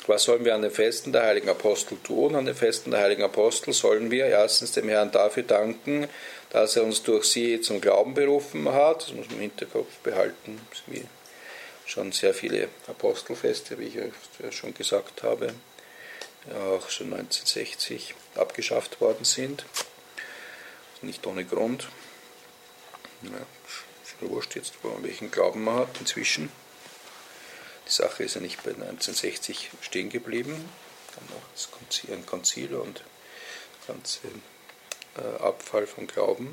Was sollen wir an den Festen der heiligen Apostel tun? An den Festen der heiligen Apostel sollen wir erstens dem Herrn dafür danken, dass er uns durch sie zum Glauben berufen hat. Das muss man im Hinterkopf behalten. Wie schon sehr viele Apostelfeste, wie ich ja schon gesagt habe, auch schon 1960 abgeschafft worden sind. Nicht ohne Grund. Ja, ist mir wurscht jetzt, welchen Glauben man hat inzwischen. Die Sache ist ja nicht bei 1960 stehen geblieben. Dann noch ein Konzil und der ganze Abfall vom Glauben.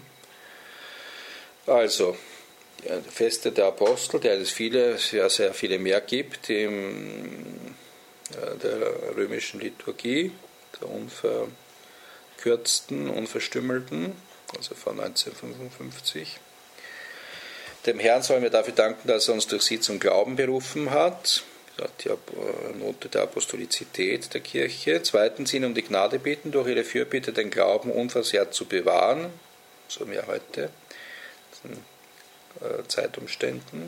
Also, die Feste der Apostel, der es sehr viele mehr gibt in der römischen Liturgie, der unverkürzten, unverstümmelten, also von 1955. Dem Herrn sollen wir dafür danken, dass er uns durch sie zum Glauben berufen hat. Das hat die Note der Apostolizität der Kirche. Zweitens ihn um die Gnade bitten, durch ihre Fürbitte den Glauben unversehrt zu bewahren. So mehr heute, Zeitumständen.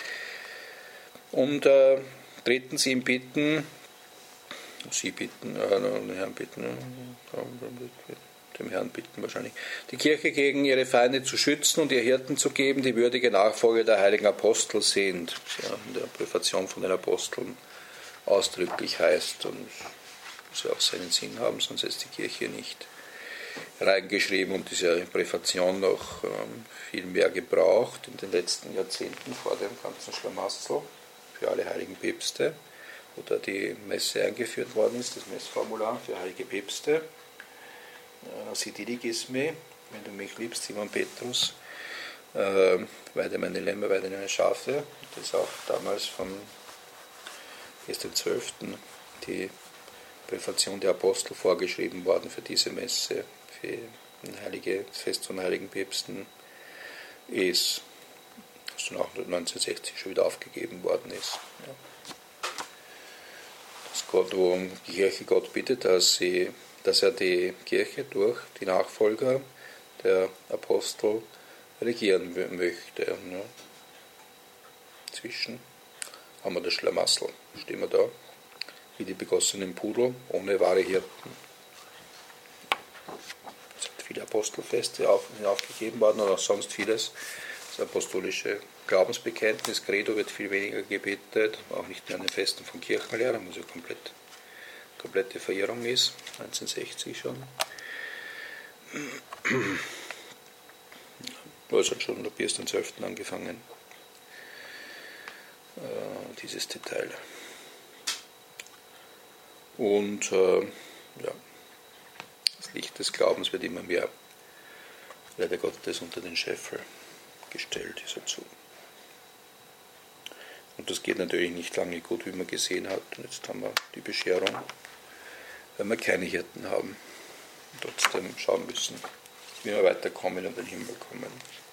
Und drittens ihn bitten, dem Herrn bitten wahrscheinlich, die Kirche gegen ihre Feinde zu schützen und ihr Hirten zu geben, die würdige Nachfolger der heiligen Apostel sind. Ja, in der Präfation von den Aposteln ausdrücklich heißt, und muss ja auch seinen Sinn haben, sonst ist die Kirche nicht reingeschrieben und diese Präfation noch viel mehr gebraucht in den letzten Jahrzehnten vor dem ganzen Schlamassel für alle heiligen Päpste, wo da die Messe eingeführt worden ist, das Messformular für heilige Päpste. Sidi Digisme, wenn du mich liebst, Simon Petrus, weide meine Lämmer, weide meine Schafe. Das ist auch damals vom 1.12. die Präfation der Apostel vorgeschrieben worden für diese Messe, für das Fest von heiligen Päpsten ist, das dann auch 1960 schon wieder aufgegeben worden ist. Ja. Das Gott, wo die Kirche Gott bittet, dass er die Kirche durch die Nachfolger der Apostel regieren möchte. Ja. Inzwischen haben wir das Schlamassel, stehen wir da, wie die begossenen Pudel, ohne wahre Hirten. Es sind viele Apostelfeste aufgegeben worden und auch sonst vieles. Das apostolische Glaubensbekenntnis, Credo wird viel weniger gebetet, auch nicht mehr an den Festen von Kirchenlehrern, was ja komplette Verirrung ist, 1960 schon. Es hat schon ab 1.12. angefangen, dieses Detail. Und ja, das Licht des Glaubens wird immer mehr, leider Gottes, unter den Scheffel gestellt, ist dazu. Und das geht natürlich nicht lange gut, wie man gesehen hat. Und jetzt haben wir die Bescherung, weil wir keine Hirten haben und trotzdem schauen müssen, wie wir weiterkommen und in den Himmel kommen.